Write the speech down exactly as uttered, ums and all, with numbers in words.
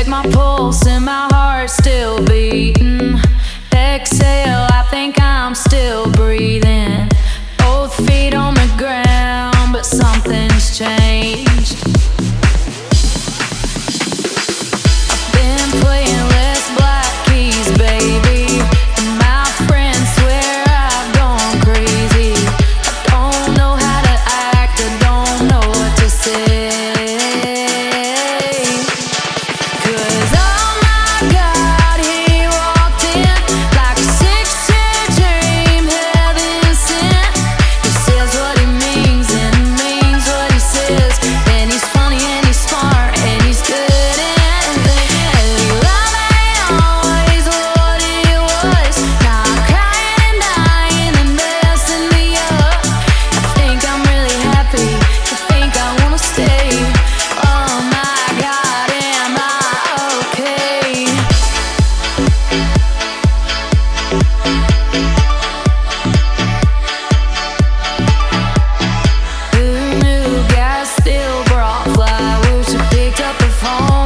Take my pulse and my heart still beating. Exhale, I think I'm still breathing. Both feet on the ground, but something's changed. I've been playing less black keys, baby, and my friends swear I've gone crazy. I don't know how to act, I don't know what to say. Picked up the phone.